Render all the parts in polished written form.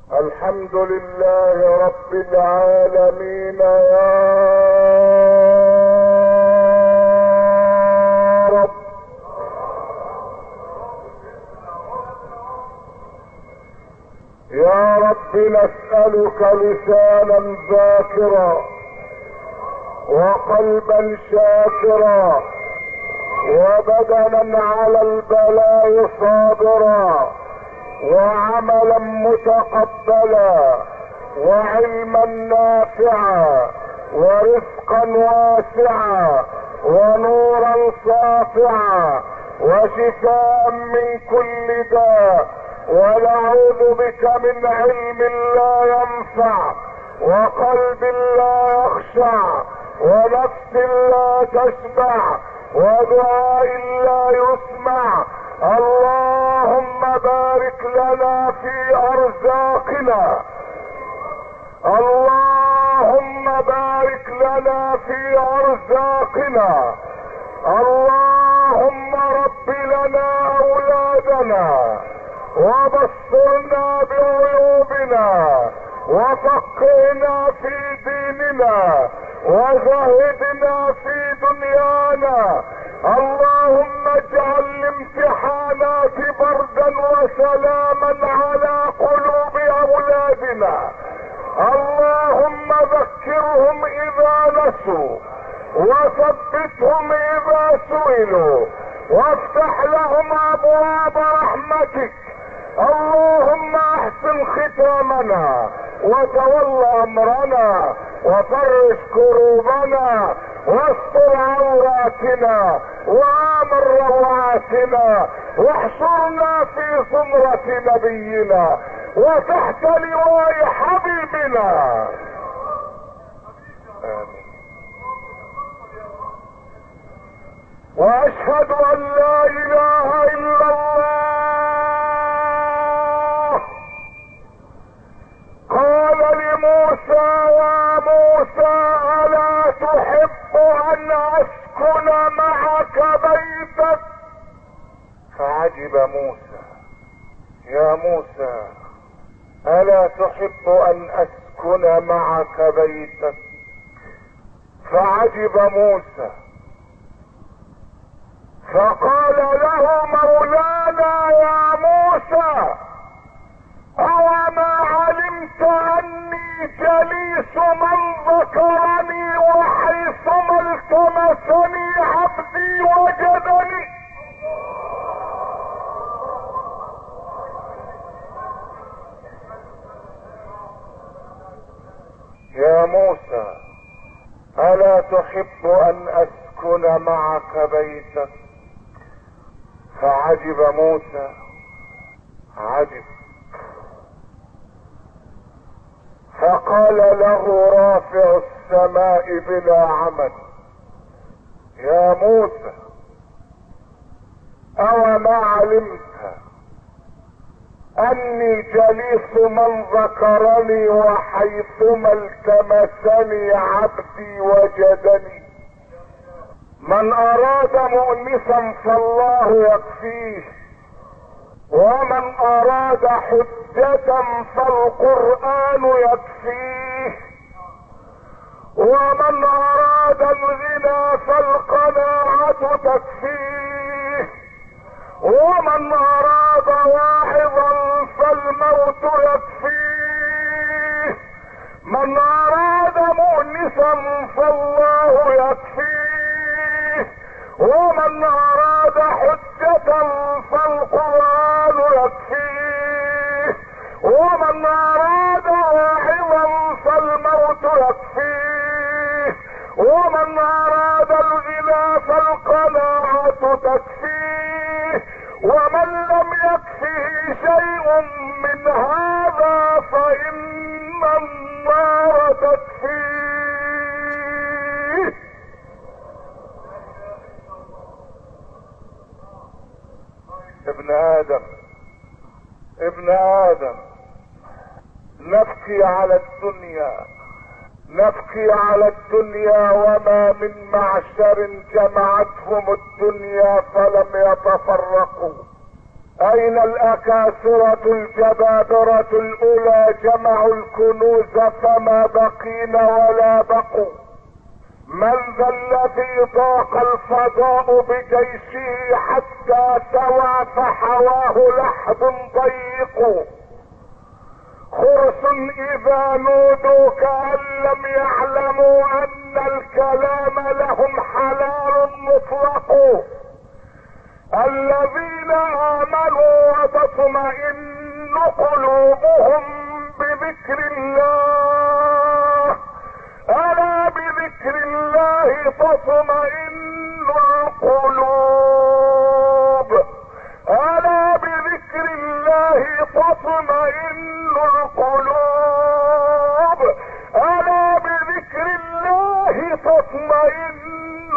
الحمد لله رب العالمين يا رب. يا رب نسألك لسانا ذاكرا وقلبا شاكرا وبدنا على البلاء صابرا وعملا متقبلا وعلما نافعا ورزقا واسعا ونورا ساطعا وشفاء من كل داء، ونعوذ بك من علم لا ينفع وقلب لا يخشع ونفس لا تشبع ودعاء لا يسمع. اللهم بارك لنا في ارزاقنا، اللهم بارك لنا في ارزاقنا، اللهم رب لنا اولادنا وبصرنا بعيوبنا وفقهنا في ديننا وزهدنا في دنيانا. اللهم اجعل الامتحانات بردا وسلاما على قلوب اولادنا. اللهم ذكرهم اذا نسوا وثبتهم اذا سئلوا وافتح لهم ابواب رحمتك. اللهم احسن ختامنا وتول امرنا وفرج كروبنا واستر عوراتنا وامن روعاتنا واحشرنا في زمرة نبينا وتحت لواء حبيبنا. آمين. واشهد ان لا اله الا الله. قال لموسى يا موسى الا تحب ان اسكن معك بيتك؟ فعجب موسى. يا موسى الا تحب ان اسكن معك بيتك؟ فعجب موسى فقال له مولانا يا موسى أوما علمت أني جليس من ذكرني وحيثما التمسني عبدي وجدني؟ يا موسى ألا تحب أن أسكن معك بيتك؟ فعجب موسى عجب. فقال له رافع السماء بلا عمد يا موسى أوما علمت أني جليس من ذكرني وحيثما التمسني عبدي وجدني؟ من أراد مؤنسا فالله يكفيه، ومن أراد حجة فالقرآن يكفيه، ومن أراد الغنى فالقناعة تكفيه، ومن أراد واعظا فالموت يكفيه، من أراد مؤنسا فالله يكفيه، ومن أراد حجة فالقرآن يكفيه، ومن أراد واعظا فالموت يكفيه، ومن أراد الغنى فالقناعة تكفيه، ومن لم يكفه شيء من هذا فإن النار تكفيه. ابن آدم نبكي على الدنيا، نبكي على الدنيا وما من معشر جمعتهم الدنيا فلم يتفرقوا اين الاكاسرة الجبابرة الاولى جمعوا الكنوز فما بقين ولا بقوا؟ من ذا الذي ضاق الفضاء بجيشه حتى سوى فحواه لحد ضيق؟ خرس اذا نودوا كأن لم يعلموا ان الكلام لهم حلال مطلق. الذين امنوا وتطمئن قلوبهم بذكر الله، الا بذكر الله تطمئن القلوب، الا بذكر الله تطمئن القلوب، الا بذكر الله تطمئن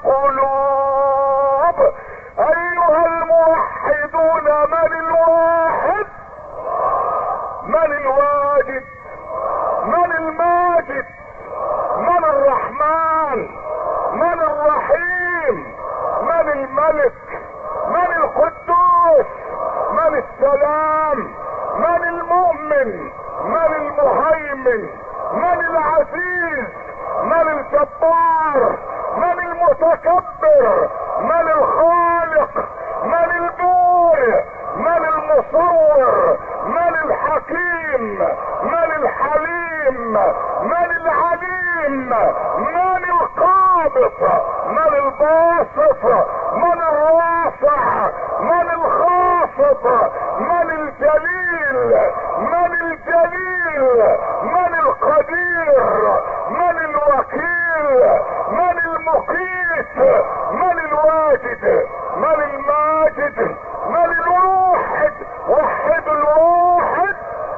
القلوب. ايها الموحدون، من الواحد؟ من الواجد؟ من الماجد؟ من الرحمن؟ من الرحيم؟ من الملك؟ من القدوس؟ من السلام؟ من المؤمن؟ من المهيمن؟ من العزيز؟ من الجبار؟ من المتكبر؟ من الخالق؟ من البارئ؟ من المصور؟ من الحكيم؟ من الحليم؟ من العليم؟ من القابض؟ من الباسط؟ من الرافع؟ من الخافض؟ من الجليل؟ من الجليل؟ من القدير؟ من الوكيل؟ من المقيت؟ من الواجد؟ من الماجد؟ من الواحد؟ وحد الواحد.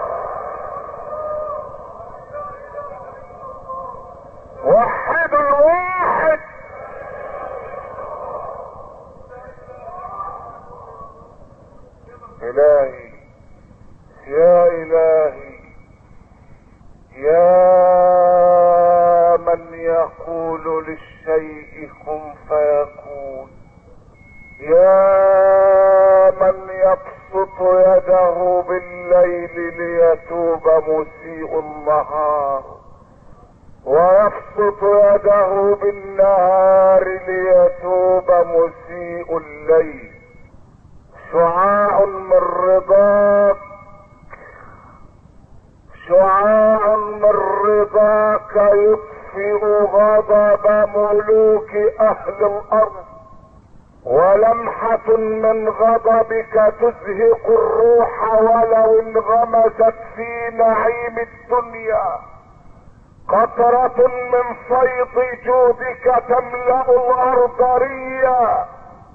وحد الواحد. الهي يا الهي يا من يقول للشيء كن فيكون، يا من يبسط يده بالليل ليتوب مسيء النهار، ويبسط يده بالنهار ليتوب مسيء الليل. شعاع من رضاك، شعاع من رضاك يطفئ غضب ملوك اهل الارض، ولمحة من غضبك تزهق الروح ولو انغمست في نعيم الدنيا. قطرة من فيض جودك تملأ الارض ريا،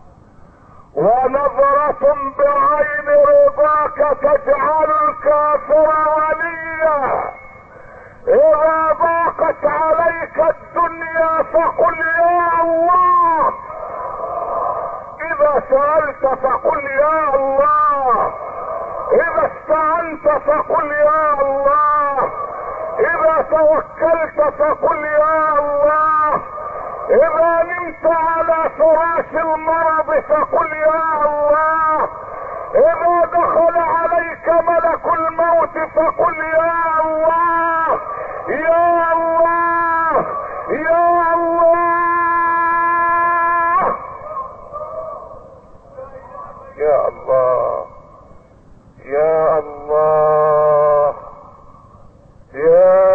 ونظرة بعين رضاك تجعل الكافر وليا. اذا ضاقت عليك الدنيا فقل يا الله، اذا سألت فقل يا الله، اذا استعنت فقل يا الله، اذا توكلت فقل يا الله، اذا نمت على فراش المرض فقل يا الله، اذا دخل عليك ملك الموت فقل يا الله، يا الله، يا الله، يا الله، يا الله، يا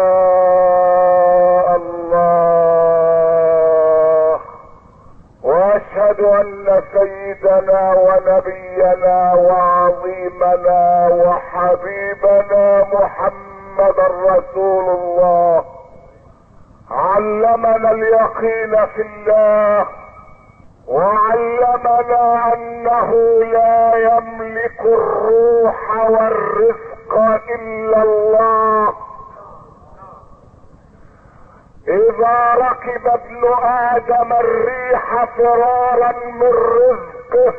الله. واشهد ان سيدنا ونبينا وعظيمنا وحبيبنا محمد رسول الله علمنا اليقين في الله، وعلمنا انه لا يملك الروح والرزق الا الله. اذا ركب ابن ادم الريح فرارا من رزقه،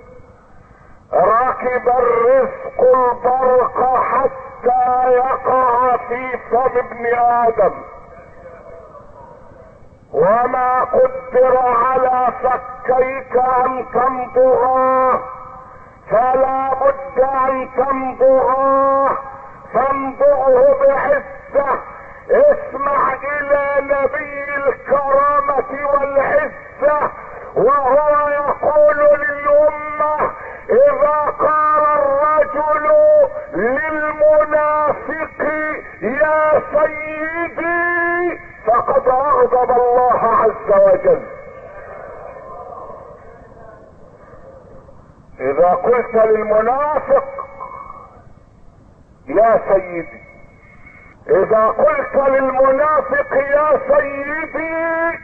ركب الرزق البرق حتى يقع في فم ابن ادم. وما قدر على فكيك ان تمضغا فلا بد ان تمضغه، فامضغه بعزة. اسمع الى نبي الكرامة والعزة وهو يقول للأمة: اذا قال الرجل للمنافق يا سيدي فقد اغضب الله عز وجل. اذا قلت للمنافق يا سيدي، اذا قلت للمنافق يا سيدي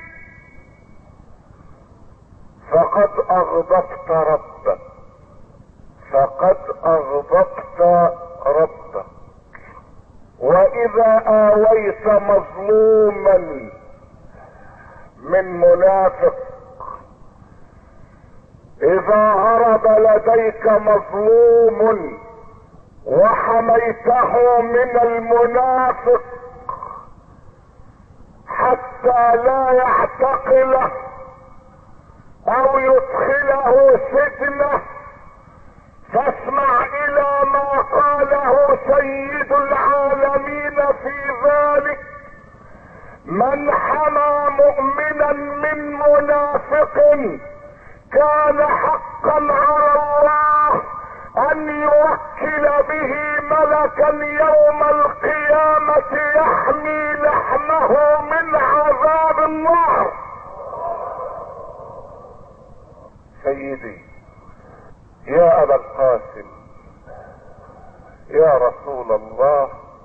فقد اغضبت ربك، فقد اغضبت ربك. واذا اويت مظلوما من منافق، اذا هرب لديك مظلوم وحميته من المنافق حتى لا يعتقله او يدخله سجنه، فاسمع الى ما قاله سيد العالمين في ذلك: من حمى مؤمنا من منافق كان حقا على الله ان يوكل به ملكا يوم القيامة يحمي لحمه من عذاب النار. سيدي يا ابا القاسم، يا رسول الله،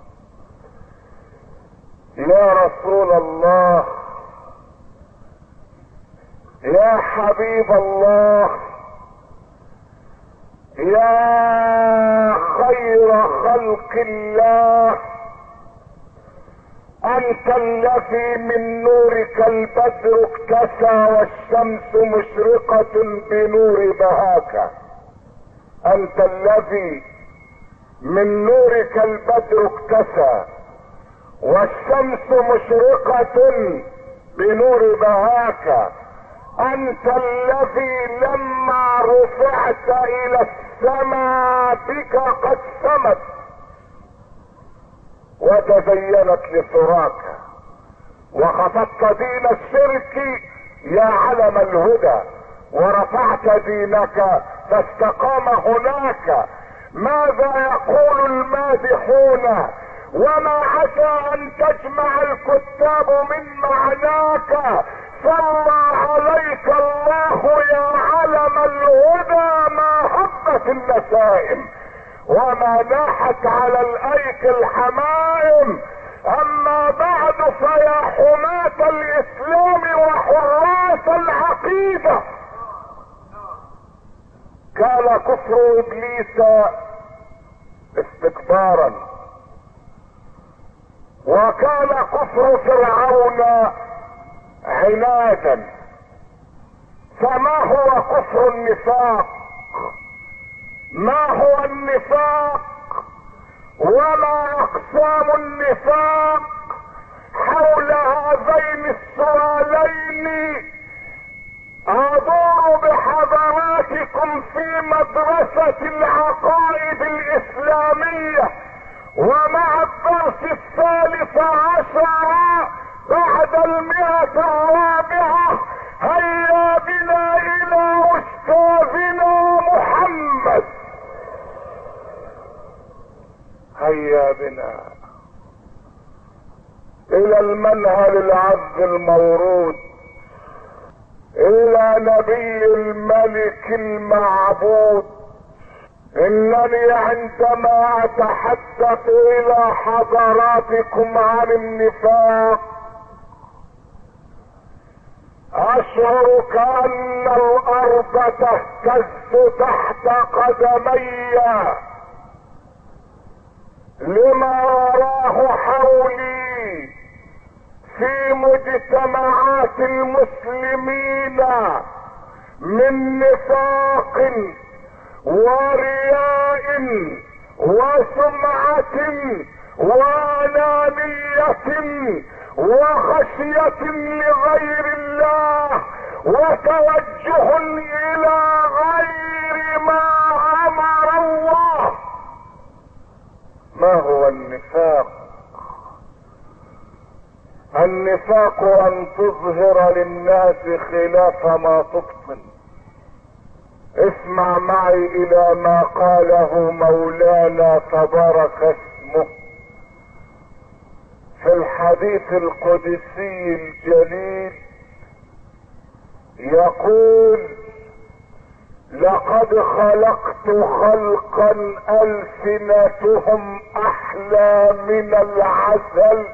يا رسول الله، يا حبيب الله، يا خير خلق الله، انت الذي من نورك البدر اكتسى والشمس مشرقة بنور بهاك. انت الذي من نورك البدر اكتسى والشمس مشرقة بنور بهاك. انت الذي لما رفعت الى السماء بك قد سمت وتزينت لثراك، وخفضت دين الشرك يا علم الهدى، ورفعت دينك فاستقام هناك. ماذا يقول المادحون وما عسى ان تجمع الكتاب من معناك؟ صلى عليك الله يا علم الهدى ما هبت النسائم وما ناحت على الايك الحمائم. اما بعد فيا حماة الاسلام وحراس العقيدة، كان كفر ابليس استكبارا، وكان كفر فرعون عنادا. فما هو كفر النفاق؟ ما هو النفاق وما اقسام النفاق؟ حول هذين السؤالين ادور بحضراتكم في مدرسة العقائد الاسلامية، ومع الدرس 13 بعد 100. هيا بنا الى استاذنا محمد، هيا بنا الى المنهل العذب المورود، الى نبي الملك المعبود. انني عندما اتحدث الى حضراتكم عن النفاق اشعر كأن الارض تهتز تحت قدمي لما اراه حولي في مجتمعات المسلمين من نفاق ورياء وسمعة وانانية وخشية لغير الله وتوجه الى غير ما ما هو النفاق؟ النفاق ان تظهر للناس خلاف ما تبطن. اسمع معي الى ما قاله مولانا تبارك اسمه في الحديث القدسي الجليل، يقول: لقد خلقت خلقا ألسنتهم احلى من العسل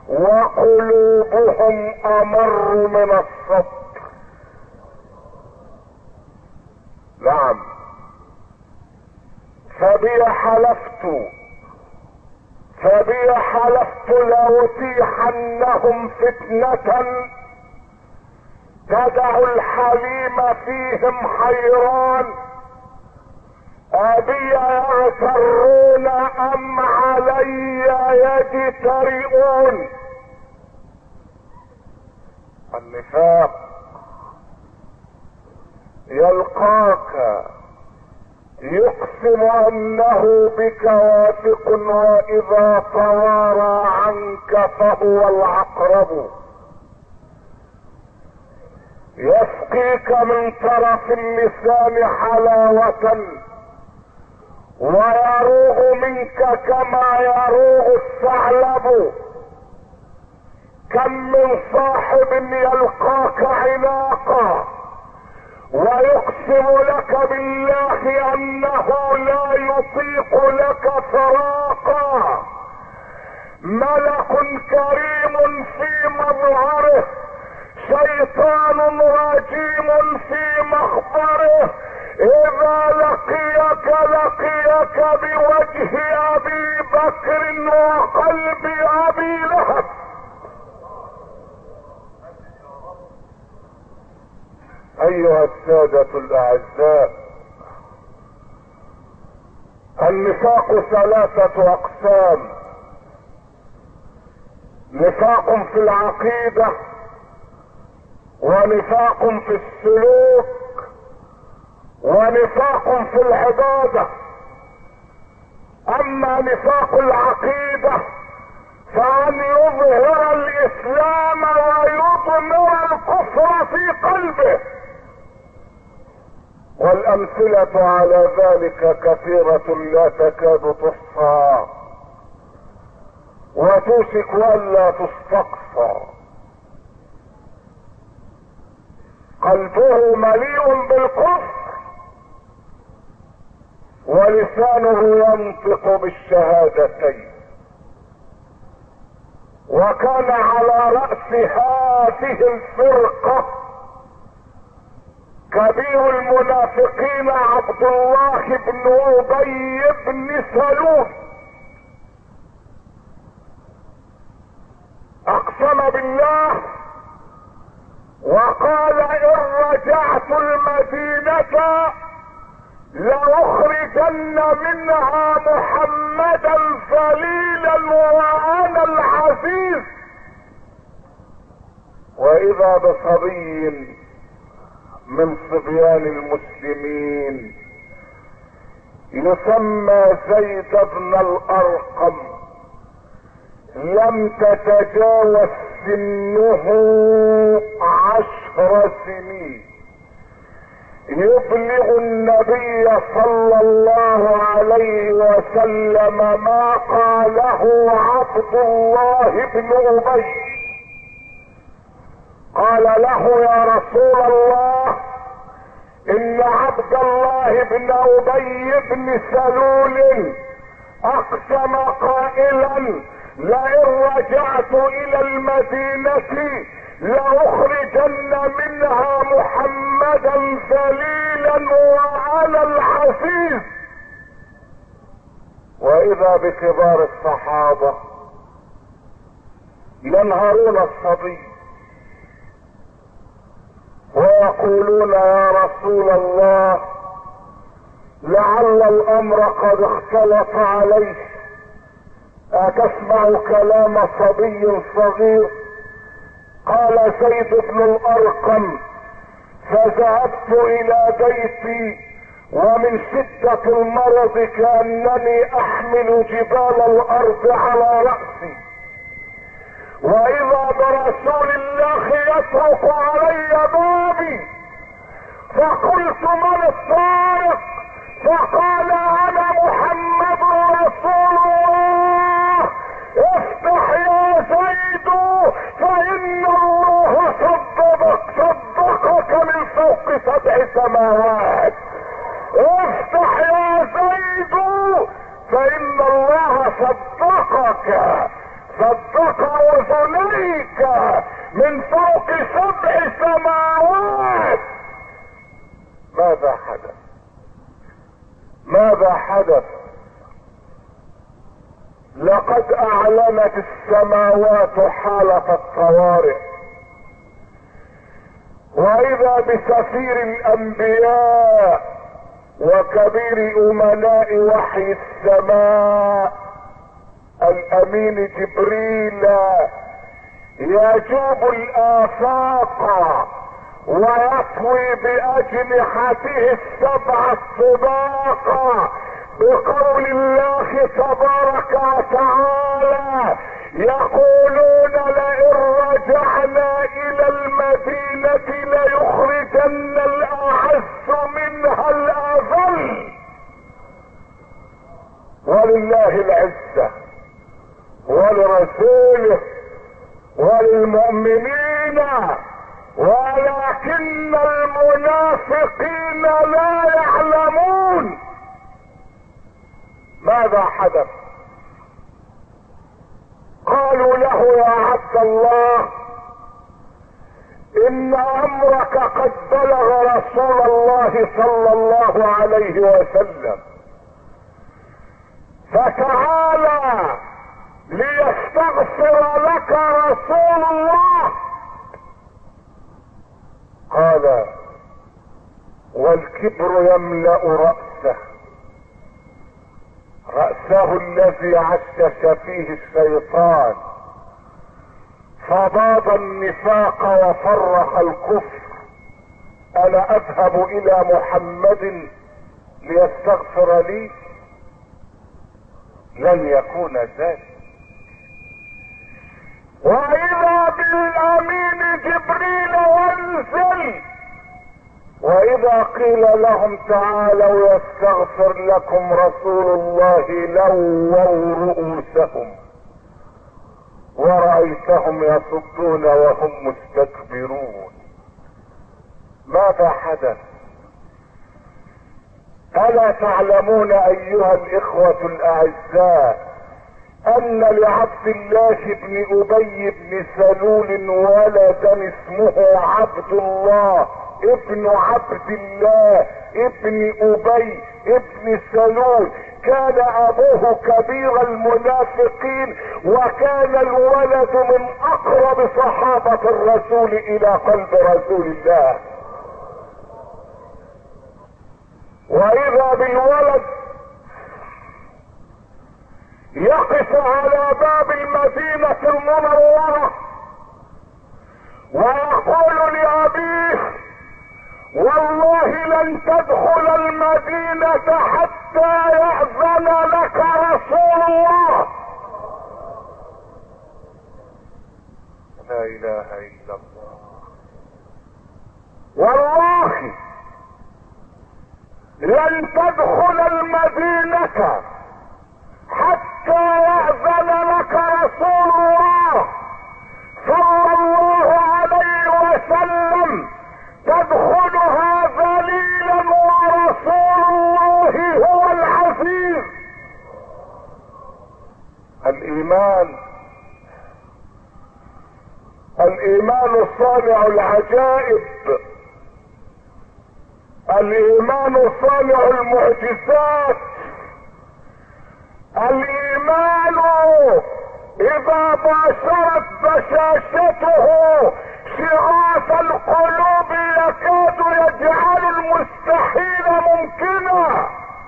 وقلوبهم امر من الصبر. نعم، فبي حلفت لأتيحنهم فتنة تدع الحليم فيهم حيران، أبي يغترون أم علي يجترئون. النفاق يلقاك يقسم انه بك واثق، واذا توارى عنك فهو العقرب. يسقيك من طرف اللسان حلاوة ويروغ منك كما يروغ الثعلب. كم من صاحب يلقاك عناقا ويقسم لك بالله انه لا يطيق لك فراقا، ملك كريم في مظهره، شيطان رجيم في مخبره، اذا لقيك بوجه ابي بكر وقلب ابي لهب. ايها السادة الاعزاء، النفاق 3 اقسام: نفاق في العقيدة، ونفاق في السلوك، ونفاق في العبادة. اما نفاق العقيدة فان يظهر الاسلام ويضمر الكفر في قلبه، والامثلة على ذلك كثيرة لا تكاد تحصى وتوشك ولا تستقصى. قلبه مليء بالكفر ولسانه ينطق بالشهادتين. وكان على رأس هذه الفرقة كبير المنافقين عبد الله بن ابي بن سلول، اقسم بالله وقال: ان رجعت المدينة لأخرجن منها محمدا ذليلا وانا العزيز. واذا بصبي من صبيان المسلمين يسمى زيد بن الارقم، لم تتجاوز سنه 10 سنين، يبلغ النبي صلى الله عليه وسلم ما قاله عبد الله بن ابي. قال له: يا رسول الله، ان عبد الله بن ابي بن سلول اقسم قائلا: لئن رجعت الى المدينة لأخرجن منها محمدا ذليلا وانا العزيز. واذا بكبار الصحابة ينهرون الصبي ويقولون: يا رسول الله، لعل الامر قد اختلط عليك، اتسمع كلام صبي صغير؟ قال زيد بن الارقم: فذهبت الى بيتي ومن شدة المرض كأنني احمل جبال الارض على رأسي، واذا برسول الله يطرق علي بابي، فقلت من الطارق؟ فقال انا محمد رسول الله، افتح يا زيد فان الله صدقك من فوق 7 سماوات. افتح يا زيد فان الله صدق اذنيك من فوق 7 سماوات. ماذا حدث؟ ماذا حدث؟ لقد اعلنت السماوات حالة الطوارئ، واذا بسفير الانبياء وكبير امناء وحي السماء الامين جبريل يجوب الافاق ويطوي باجنحته 7 الطباق بقول الله تبارك وتعالى، يقولون لئن رجعنا الى المدينة ليخرجن الاعز منها الاذل. ولله العزة ولرسوله وللمؤمنين ولكن المنافقين لا يعلمون. ماذا حدث؟ قالوا له يا عبد الله ان امرك قد بلغ رسول الله صلى الله عليه وسلم، فتعالى ليستغفر لك رسول الله. قال والكبر يملأ رأسه الذي عشش فيه الشيطان، فضاد النفاق وفرح الكفر. انا اذهب الى محمد ليستغفر لي؟ لن يكون ذلك. واذا بالامين جبريل وانزل، واذا قيل لهم تعالوا يستغفر لكم رسول الله لووا رؤوسهم ورأيتهم يصدون وهم مستكبرون. ماذا حدث؟ ألا تعلمون أيها الإخوة الأعزاء أن لعبد الله بن أبي بن سلول ولدا اسمه عبد الله ابن عبد الله ابن أبي ابن سلول؟ كان أبوه كبير المنافقين، وكان الولد من أقرب صحابة الرسول إلى قلب رسول الله. واذا بالولد يقف على باب المدينة المنورة ويقول لأبيه والله لن تدخل المدينة حتى يأذن لك رسول الله. لا اله الا الله. والله لن تدخل المدينة حتى يأذن لك رسول الله صلى الله عليه وسلم، تدخلها ذليلا ورسول الله هو العزيز. الايمان صانع العجائب، الايمان صانع المعجزات. الايمان اذا باشرت بشاشته شغاف القلوب يكاد يجعل المستحيل ممكنا،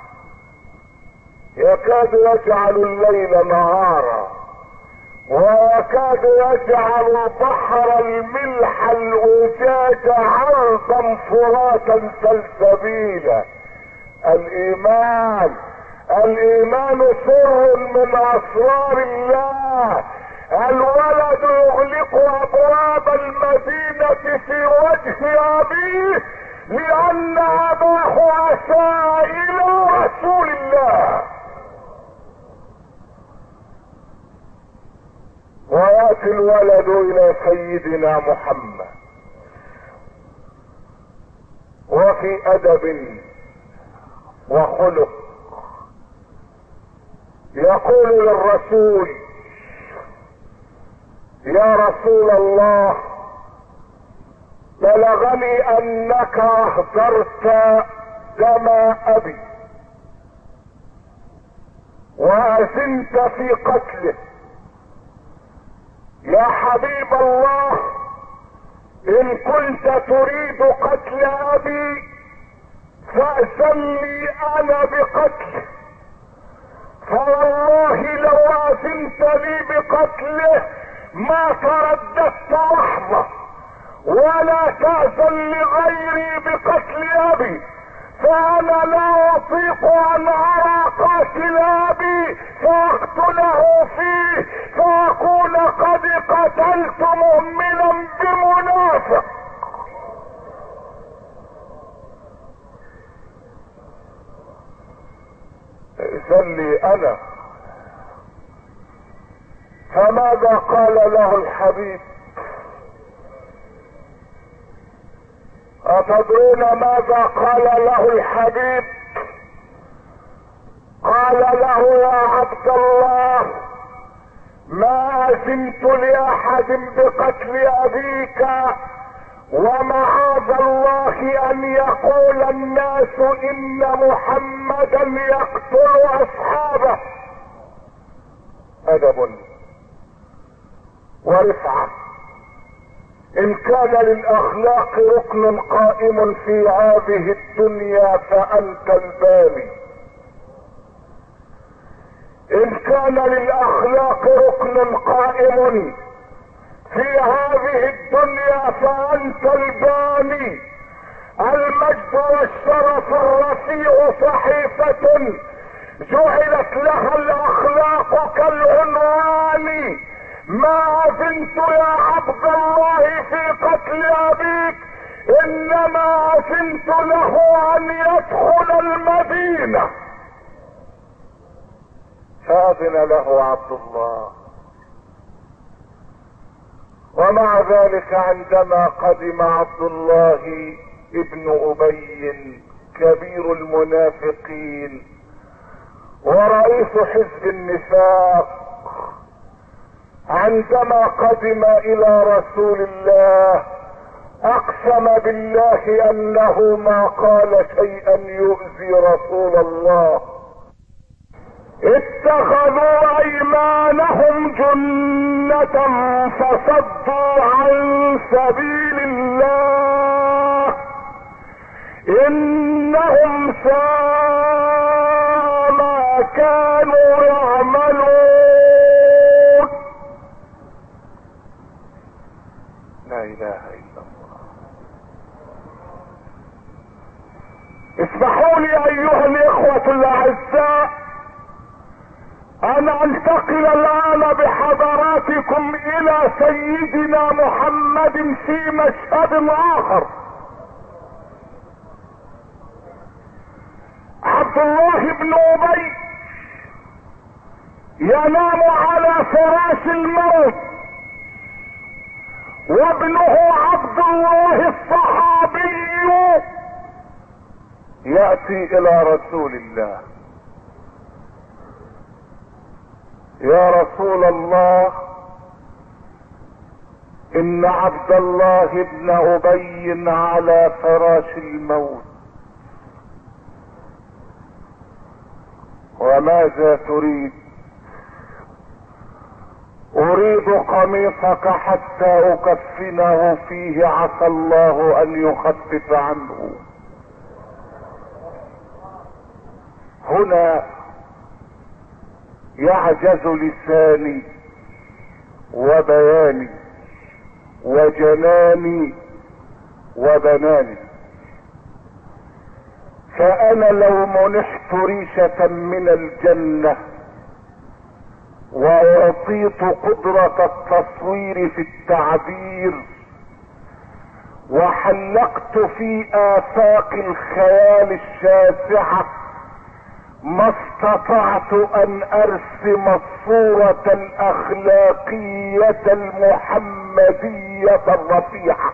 يكاد يجعل الليل نهارا، ويكاد يجعل بحر الملح الأجاج عرضا فراتا سلسبيلا. الايمان سر من اسرار الله. الولد يغلق ابواب المدينة في وجه ابيه لان اباه اساء الى رسول الله. وياتي الولد الى سيدنا محمد وفي ادب وخلق يقول للرسول: يا رسول الله، بلغني انك اهدرت دم ابي واذنت في قتله. يا حبيب الله، ان كنت تريد قتل ابي فأذن لي انا بقتله، فوالله لو اذنت لي بقتله ما ترددت لحظة، ولا تأذن لغيري بقتل ابي، فانا لا اطيق ان ارى قاتل ابي فاقتله فيه فاكون قد قتلت مؤمنا بمنافق. ائذن لي انا. فماذا قال له الحبيب؟ أتدرون ماذا قال له الحبيب؟ قال له: يا عبد الله، ما أذنت لأحد بقتل أبيك، ومعاذ الله أن يقول الناس إن محمدا يقتل أصحابه. أدب ورفعة. ان كان للاخلاق ركن قائم في هذه الدنيا فانت الباني. ان كان للاخلاق ركن قائم في هذه الدنيا فانت الباني. المجد والشرف الرفيع صحيفة جعلت لها الاخلاق كالعنوان. ما اذنت يا عبد الله في قتل ابيك، انما اذنت له ان يدخل المدينة. فاذن له عبد الله. ومع ذلك عندما قدم عبد الله ابن ابي كبير المنافقين ورئيس حزب النفاق، عندما قدم الى رسول الله اقسم بالله انه ما قال شيئا يؤذي رسول الله. اتخذوا ايمانهم جنة فصدوا عن سبيل الله، انهم ساء ما كانوا يعملون. لا اله الا الله. اسمحوا لي ايها الاخوة الاعزاء ان انتقل الان بحضراتكم الى سيدنا محمد في مشهد اخر. عبد الله بن ابي ينام على فراش الموت، وابنه عبد الله الصحابي يأتي الى رسول الله: يا رسول الله، ان عبد الله بن ابي على فراش الموت، وماذا تريد؟ اريد قميصك حتى اكفنه فيه، عسى الله ان يخفف عنه. هنا يعجز لساني وبياني وجناني وبناني. فانا لو منحت ريشة من الجنة واعطيت قدرة التصوير في التعبير وحلقت في آفاق الخيال الشاسعة ما استطعت ان ارسم الصورة الاخلاقية المحمدية الرفيعة.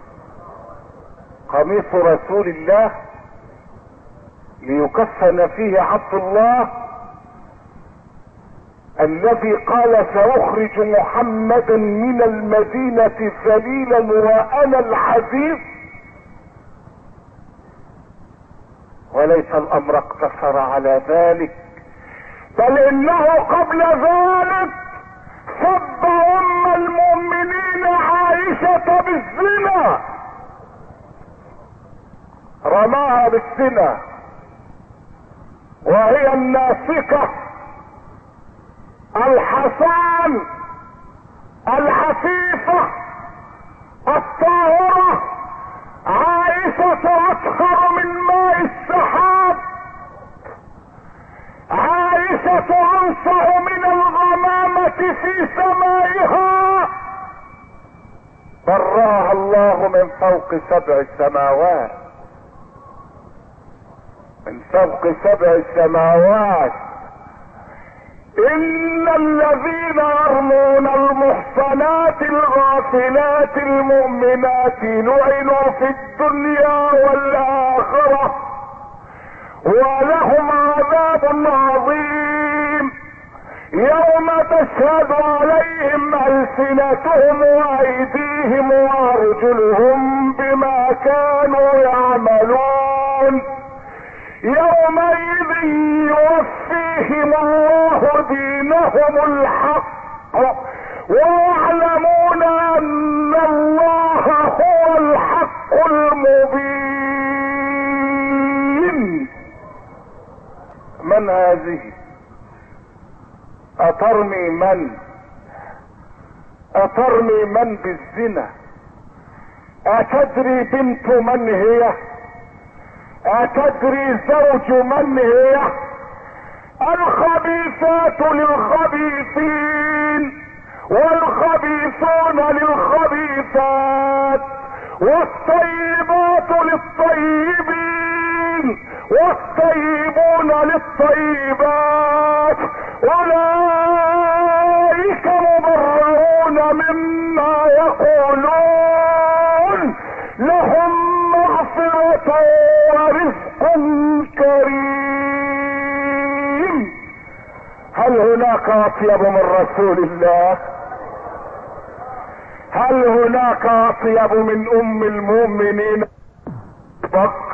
قميص رسول الله ليكفن فيه عبد الله الذي قال سأخرج محمدا من المدينة ذليلا وانا العزيز. وليس الامر اقتصر على ذلك، بل انه قبل ذلك سب ام المؤمنين عائشة بالزنا، رماها بالزنا وهي الناسكة الحصان العفيفة الطاهرة. عائشة اطهر من ماء السحاب، عائشة انصع من الغمامة في سمائها. براها الله من فوق 7 سماوات، من فوق 7 سماوات. ان الذين يرمون المحصنات الغافلات المؤمنات لعنوا في الدنيا والاخرة ولهم عذاب عظيم يوم تشهد عليهم السنتهم وايديهم وارجلهم بما كانوا يعملون. يومئذ يوفيهم الله دينهم الحق ويعلمون ان الله هو الحق المبين. من هذه؟ اترمي من بالزنا؟ اتدري بنت من هي؟ اتدري زوج من هي؟ الخبيثات للخبيثين والخبيثون للخبيثات والطيبات للطيبين والطيبون للطيبات. اولئك مبررون مما يقولون لهم مغفرة ورزق كريم. هل هناك اطيب من رسول الله؟ هل هناك اطيب من ام المؤمنين بكر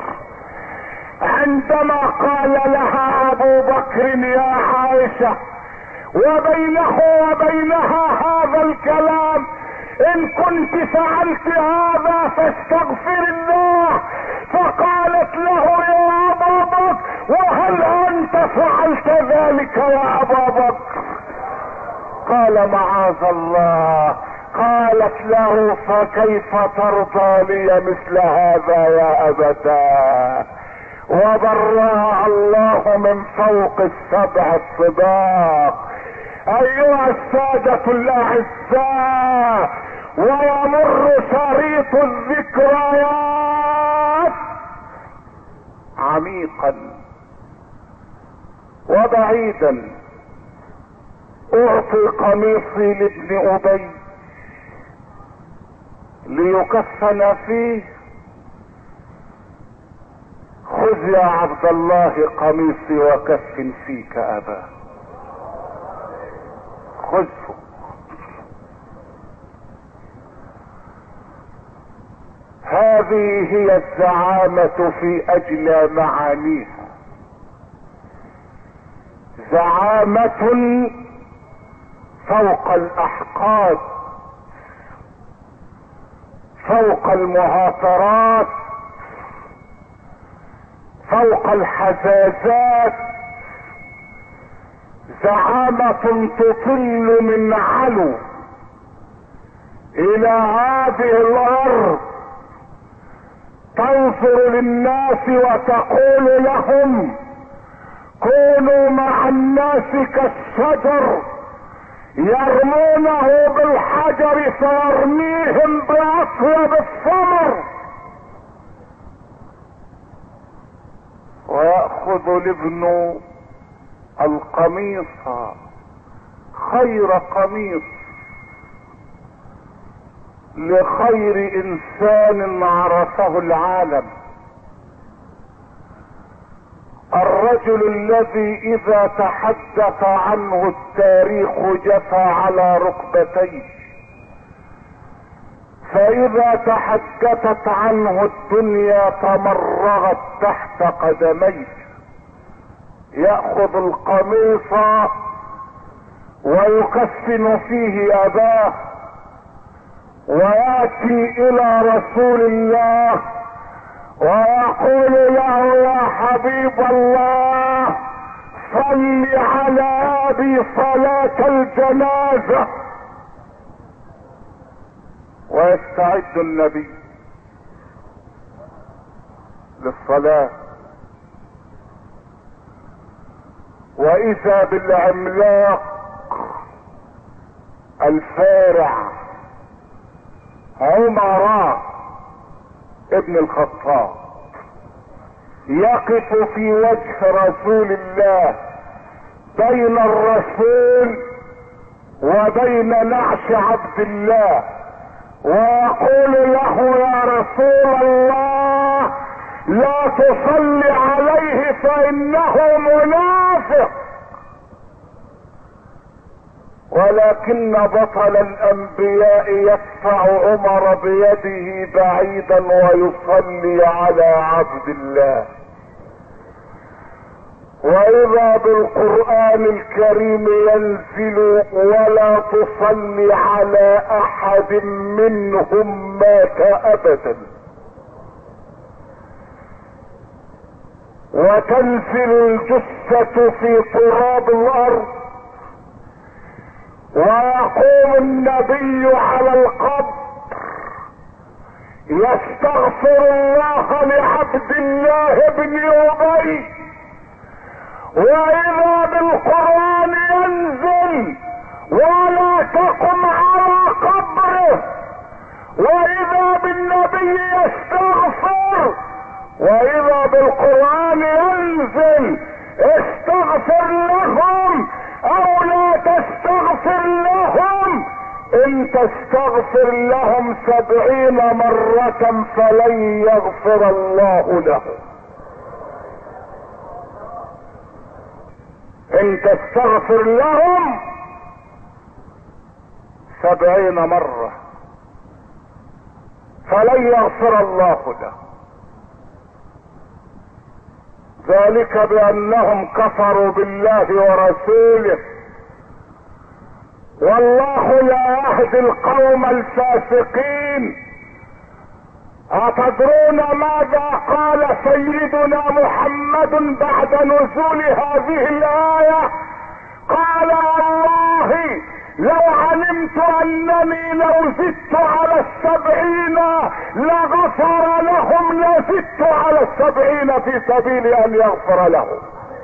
عندما قال لها ابو بكر يا عائشة وبينه وبينها هذا الكلام ان كنت فعلت هذا فاستغفر الله. فقالت له يا ابا بكر وهل انت فعلت ذلك يا ابا بكر؟ قال معاذ الله. قالت له فكيف ترضى لي مثل هذا يا ابتاه؟ وبرأ الله من فوق 7 الطباق. ايها السادة الاعزاء، ويمر شريط الذكريات عميقا وبعيدا. اعطي قميصي لابن ابي ليكفن فيه. خذ يا عبد الله قميصي وكفن فيك اباه. خذه. هذه هي الزعامة في اجلى معانيها، زعامة فوق الاحقاد، فوق المهاترات، فوق الحزازات، زعامة تطل من علو الى هذه الارض تنظر للناس وتقول لهم كونوا مع الناس كالشجر يرمونه بالحجر فيرميهم باطيب الثمر. ويأخذ الابن القميص خير قميص لخير انسان عرفه العالم، الرجل الذي اذا تحدث عنه التاريخ جثى على ركبتيه، فاذا تحدثت عنه الدنيا تمرغت تحت قدميه. يأخذ القميص ويكفن فيه اباه وياتي الى رسول الله ويقول له يا حبيب الله صل على ابي صلاة الجنازة. ويستعد النبي للصلاة، واذا بالعملاق الفارع عمر ابن الخطاب يقف في وجه رسول الله بين الرسول وبين نعش عبد الله، ويقول له يا رسول الله لا تصل عليه فانه منافق. ولكن بطل الانبياء يدفع عمر بيده بعيدا ويصلي على عبد الله. واذا بالقرآن الكريم ينزل ولا تصلي على احد منهم مات ابدا، وتنزل الجثة في تراب الارض، ويقوم النبي على القبر يستغفر الله لعبد الله بن ابي، واذا بالقرآن ينزل ولا تقم على قبره، واذا بالنبي يستغفر، واذا بالقرآن ينزل استغفر لهم او لا تستغفر لهم، ان تستغفر لهم 70 مرة فلن يغفر الله لهم. ان تستغفر لهم 70 مرة فلن يغفر الله لهم، ذلك بانهم كفروا بالله ورسوله، والله لا يهدي القوم الفاسقين. أتدرون ماذا قال سيدنا محمد بعد نزول هذه الآية؟ قال والله لو علمت انني لو زدت على 70 لغفر لهم لزدت على 70 في سبيل ان يغفر لهم.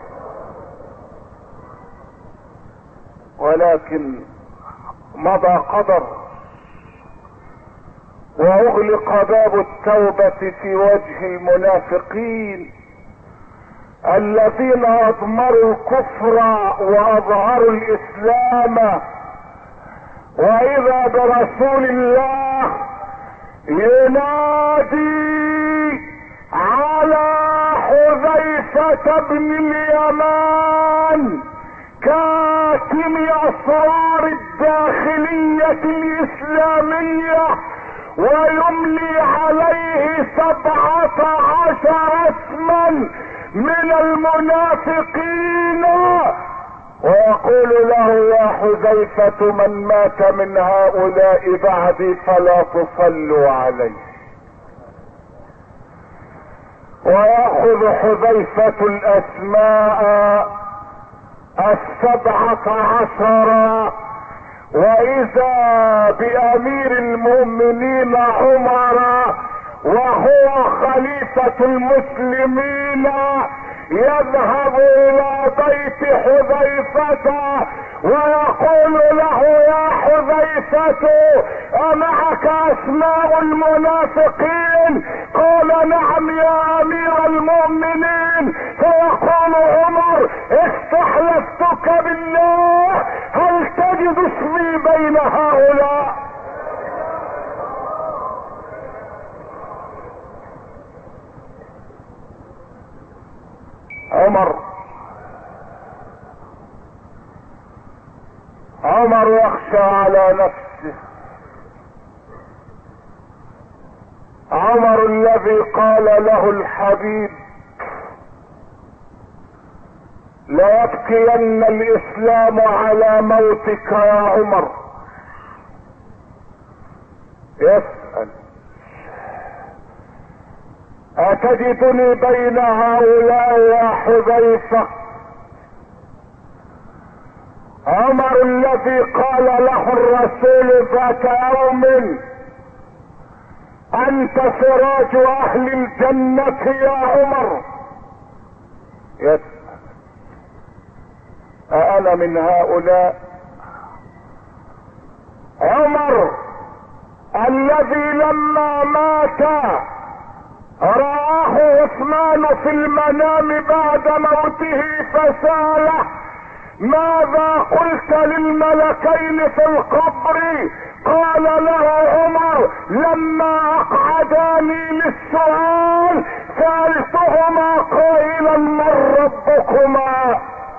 ولكن مضى قدر واغلق باب التوبة في وجه المنافقين الذين اضمروا الكفر واظهروا الاسلام. واذا برسول الله ينادي على حذيفة بن اليمان كاتم اسرار الداخلية الاسلامية ويملي عليه 17 اسما من المنافقين ويقول له يا حذيفة من مات من هؤلاء بعدي فلا تصلوا عليه. ويأخذ حذيفة الاسماء 17 واذا بامير المؤمنين عمر وهو خليفة المسلمين يذهب الى بيت حذيفة ويقول له يا حذيفة امعك اسماء المنافقين؟ قال نعم يا امير المؤمنين. فيقول عمر استحلفتك بالله هل تجد اسمي بين هؤلاء؟ عمر يخشى على نفسه. عمر الذي قال له الحبيب ليبكين الاسلام على موتك يا عمر. يسأل اتجدني بين هؤلاء يا حذيفة؟ عمر الذي قال له الرسول ذات يوم انت سراج اهل الجنة يا عمر. يسأل أأنا من هؤلاء؟ عمر الذي لما مات رآه عثمان في المنام بعد موته فسأله ماذا قلت للملكين في القبر؟ قال له عمر لما اقعداني للسؤال سألتهما قائلا من ربكما؟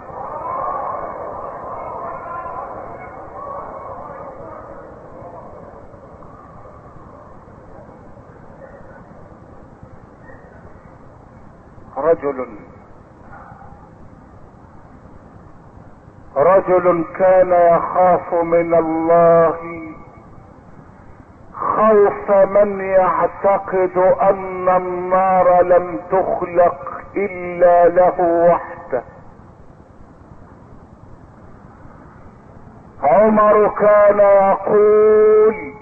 رجل كان يخاف من الله خوف من يعتقد ان النار لم تخلق الا له وحده. عمر كان يقول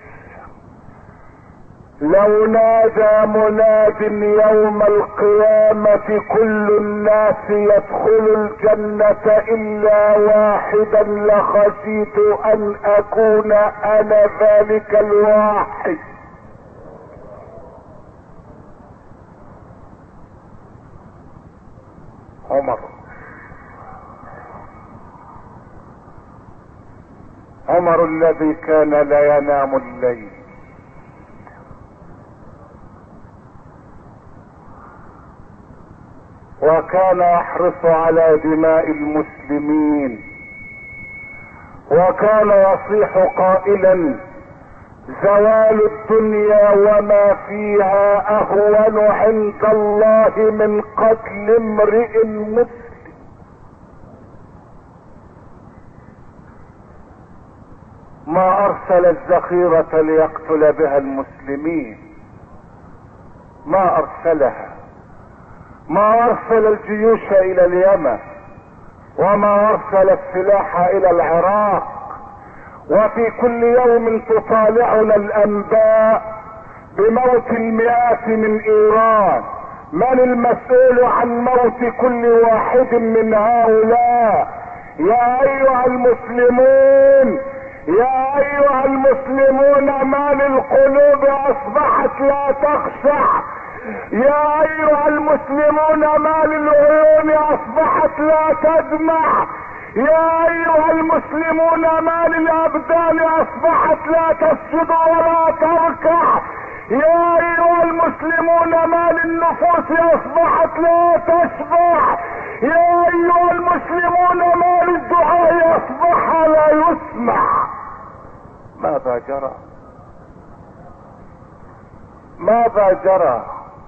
لو نادى مناد يوم القيامة كل الناس يدخل الجنة الا واحدا لخشيت ان اكون انا ذلك الواحد. عمر الذي كان لا ينام الليل وكان يحرص على دماء المسلمين وكان يصيح قائلا زوال الدنيا وما فيها اهون عند الله من قتل امرئ مسلم. ما ارسل الذخيرة ليقتل بها المسلمين، ما ارسلها، ما ارسل الجيوش الى اليمن وما ارسل السلاح الى العراق. وفي كل يوم تطالعنا الانباء بموت المئات من ايران. من المسؤول عن موت كل واحد من هؤلاء؟ يا ايها المسلمون، يا ايها المسلمون، ما للقلوب اصبحت لا تخشع؟ يا ايها المسلمون ما للعيون اصبحت لا تدمع؟ يا ايها المسلمون ما للابدان اصبحت لا تسجد ولا تركع؟ يا ايها المسلمون ما للنفوس اصبحت لا تشبع؟ يا ايها المسلمون ما للدعاء اصبح لا يسمع؟ ماذا جرى؟ ماذا جرى؟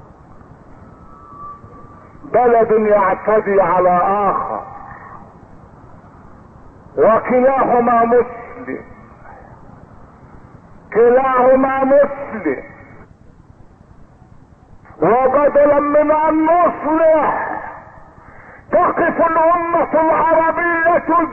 بلد يعتدي على اخر وكلاهما مسلم، كلاهما مسلم، وبدلا من ان نصلح تقف الامة العربية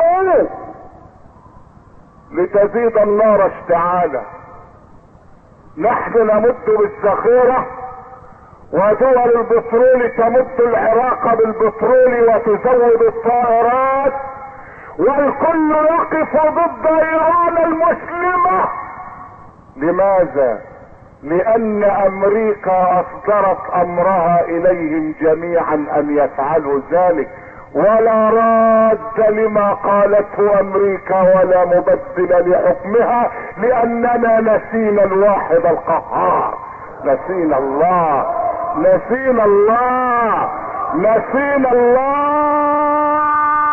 جمعاء لتزيد النار اشتعالا. نحن نمد بالذخيرة، ودول البترول تمد العراق بالبترول وتزود الطائرات، والكل يقف ضد ايران المسلمة. لماذا؟ لان امريكا اصدرت امرها اليهم جميعا ان يفعلوا ذلك، ولا راد لما قالته امريكا ولا مبدل لحكمها، لاننا نسينا الواحد القهار، نسينا الله، نسينا الله، نسينا الله.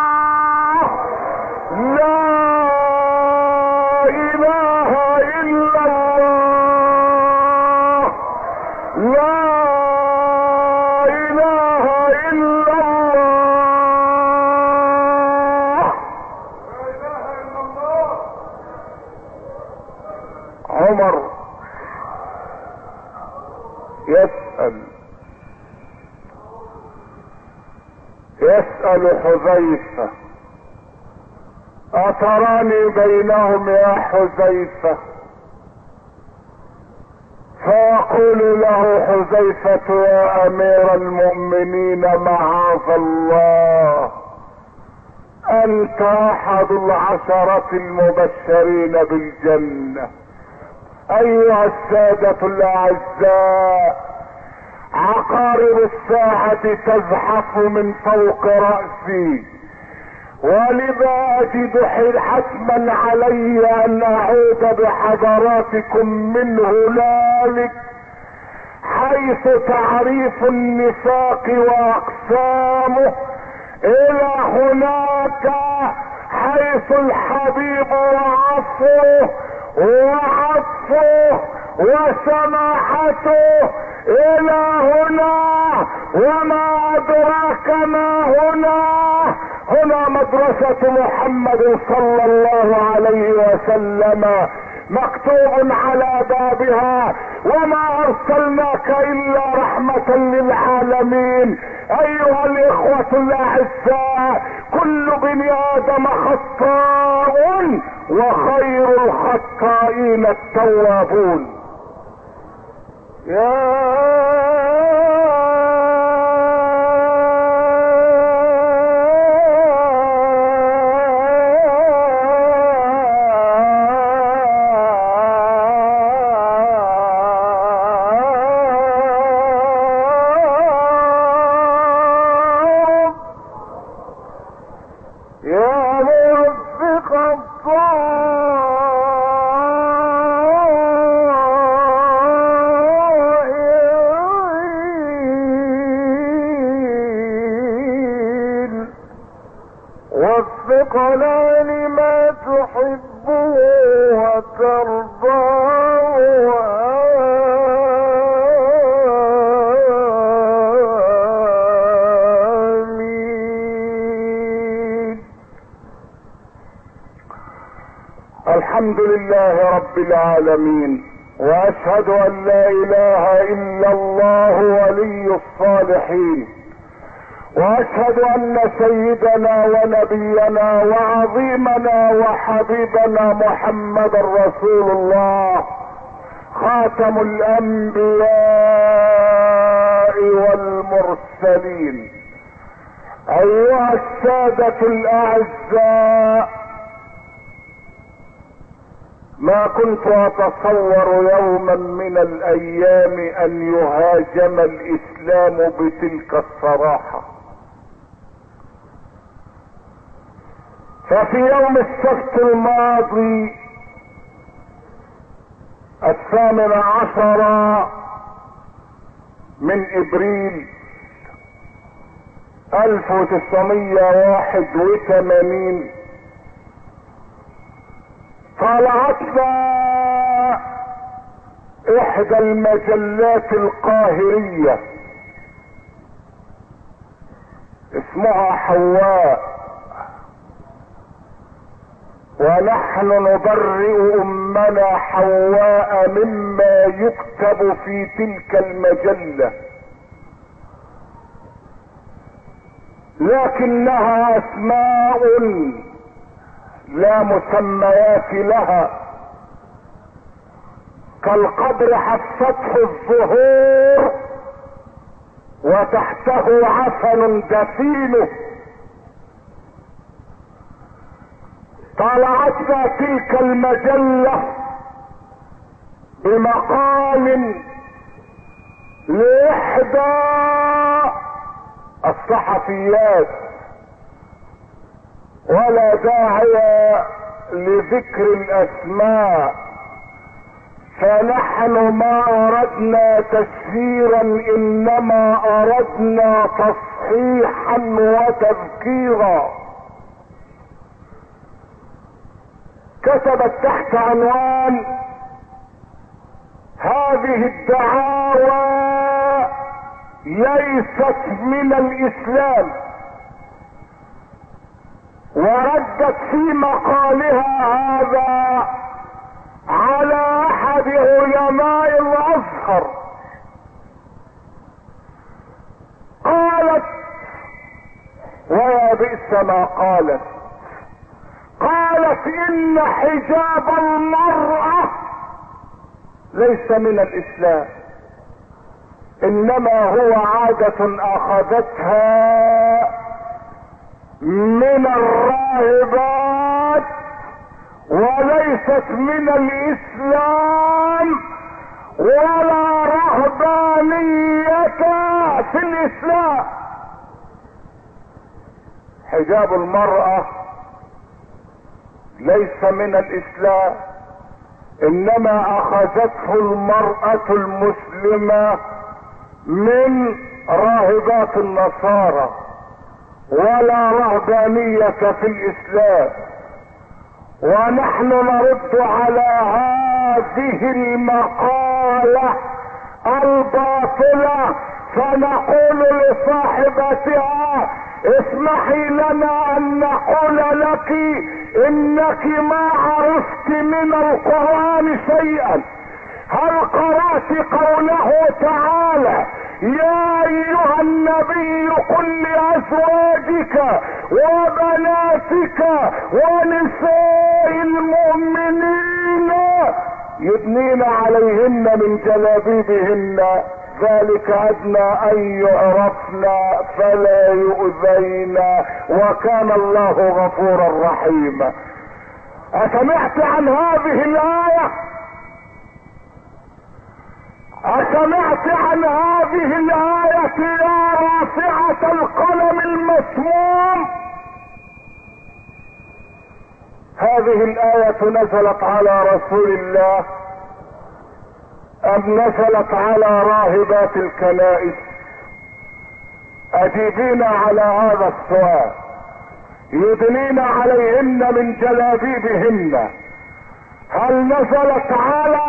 لا اله الا الله، لا اله الا الله، لا اله الا الله. عمر يسأل حذيفة: أتراني بينهم يا حذيفة؟ فيقول له حذيفة: يا أمير المؤمنين معاذ الله، أنت أحد العشرة المبشرين بالجنة. أيها السادة الأعزاء، عقارب الساعة تزحف من فوق رأسي، ولذا أجد حتما علي أن أعود بحضراتكم من هنالك، حيث تعريف النفاق وأقسامه، إلى هناك حيث الحبيب وعفوه وعطفه وسماحته، الى هنا وما ادراك ما هنا. هنا مدرسة محمد صلى الله عليه وسلم، مكتوب على بابها: وما ارسلناك الا رحمة للعالمين. ايها الاخوة الاعزاء، كل بني ادم خطاء، وخير الخطائين التوابون. وفقنا لما تحبه وترضاه، آمين. الحمد لله رب العالمين، واشهد ان لا اله الا الله ولي الصالحين، واشهد ان سيدنا ونبينا وعظيمنا وحبيبنا محمد رسول الله، خاتم الانبياء والمرسلين. ايها السادة الاعزاء، ما كنت اتصور يوما من الايام ان يهاجم الاسلام بتلك الصراحة. ففي يوم السبت الماضي 18 من ابريل 1981، طلعتنا احدى المجلات القاهرية اسمها حواء، ونحن نبرئ امنا حواء مما يكتب في تلك المجلة، لكنها اسماء لا مسميات لها، كالقبر حفته الزهور وتحته عفن دفينه. طلعتنا تلك المجلة بمقال لإحدى الصحفيات، ولا داعي لذكر الأسماء، فنحن ما أردنا تشهيرا، إنما أردنا تصحيحا وتذكيرا. كتبت تحت عنوان: هذه الدعاوى ليست من الإسلام، وردت في مقالها هذا على احد علماء الازهر. قالت، ويا بئس ما قالت، قالت ان حجاب المرأة ليس من الاسلام، انما هو عادة اخذتها من الراهبات وليست من الاسلام، ولا رهبانية في الاسلام. حجاب المرأة ليس من الاسلام، انما اخذته المرأة المسلمة من راهبات النصارى، ولا رهبانية في الاسلام. ونحن نرد على هذه المقالة الباطلة، فنقول لصاحبتها: اسمحي لنا ان نقول لك انك ما عرفت من القرآن شيئا. هل قرأت قوله تعالى: يا ايها النبي قل لازواجك وبناتك ونساء المؤمنين يدنين عليهن من جلابيبهن، ذلك ادنى ان يعرفن فلا يؤذين، وكان الله غفورا رحيما. اسمعت عن هذه الايه؟ أسمعت عن هذه الآية يا رافعة القلم المسموم؟ هذه الآية نزلت على رسول الله أم نزلت على راهبات الكنائس؟ أجيبين على هذا السؤال. يدنين عليهن من جلابيبهن، هل نزلت على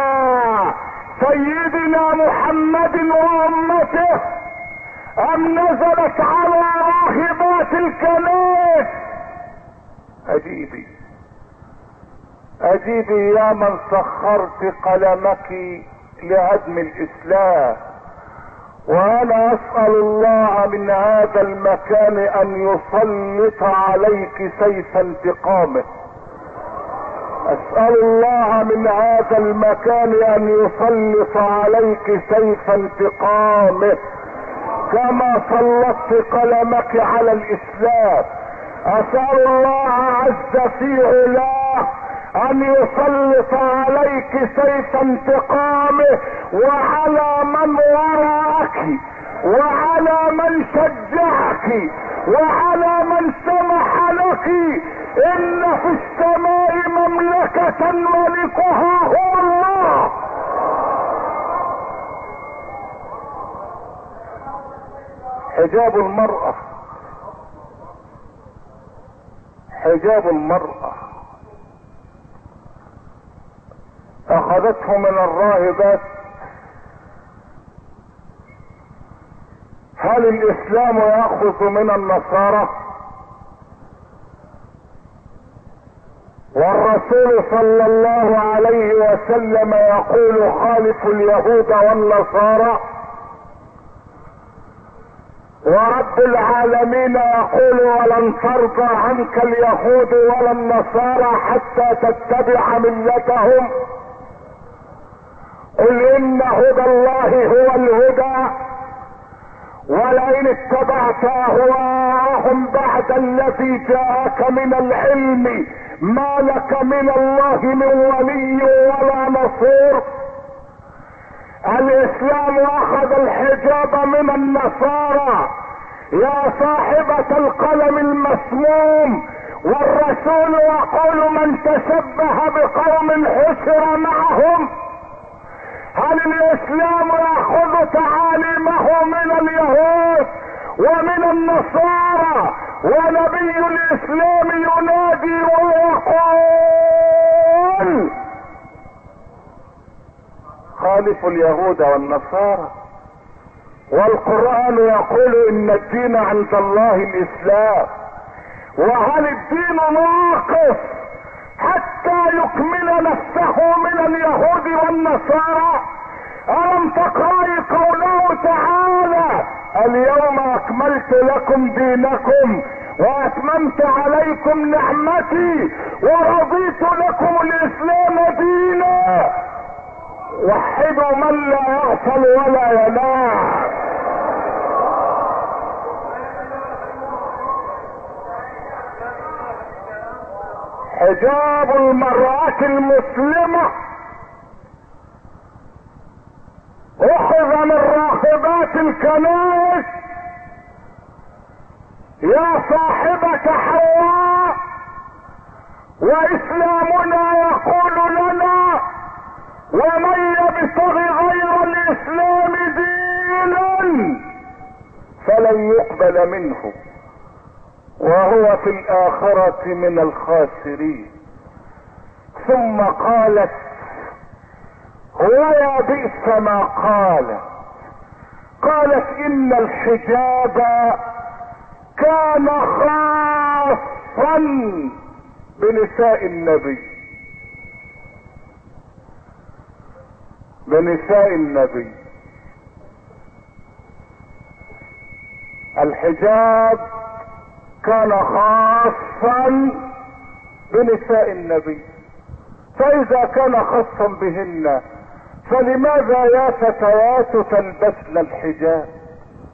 سيدنا محمد وامته ام نزلت على راهبات الكنائس؟ اجيبي يا من سخرت قلمك لهدم الاسلام. وانا اسأل الله من هذا المكان ان يسلط عليك سيف انتقامه. اسأل الله من هذا المكان ان يسلط عليك سيف انتقامه كما سلطت قلمك على الاسلام. اسأل الله عز في علاه ان يسلط عليك سيف انتقامه وعلى من وراءك وعلى من شجعك وعلى من سمح لك. ان في السماء مملكة ملكها هو الله. حجاب المرأة، حجاب المرأة اخذته من الراهبات. هل الاسلام يأخذ من النصارى؟ والرسول صلى الله عليه وسلم يقول: خالفوا اليهود والنصارى. ورب العالمين يقول: ولن ترضى عنك اليهود ولا النصارى حتى تتبع ملتهم. قل ان هدى الله هو الهدى، ولئن اتبعت اهواءهم بعد الذي جاءك من العلم ما لك من الله من ولي ولا نصير. الاسلام اخذ الحجاب من النصارى يا صاحبة القلم المسموم، والرسول يقول من تشبه بقوم حشر معهم. هل الاسلام ياخذ تعاليمه من اليهود ومن النصارى، ونبي الاسلام ينادي ويقول خالفوا اليهود والنصارى، والقرآن يقول ان الدين عند الله الاسلام. وهل الدين ناقص حتى يكمل نفسه من اليهود والنصارى؟ ألم تقرأي قوله تعالى اليوم اكملت لكم دينكم واتممت عليكم نعمتي ورضيت لكم الاسلام دينا. وحدوا من لا يغفل ولا ينام. حجاب المرأة المسلمة اخذ من راهبات الكنائس يا صاحبة حواء، واسلامنا يقول لنا ومن يبتغي غير الاسلام دينا فلن يقبل منه وهو في الاخرة من الخاسرين. ثم قالت ويا بئس ما قالت ان الحجاب كان خاصا بنساء النبي، بنساء النبي. الحجاب كان خاصا بنساء النبي، فاذا كان خاصا بهن فلماذا يا فتيات تلبسن الحجاب؟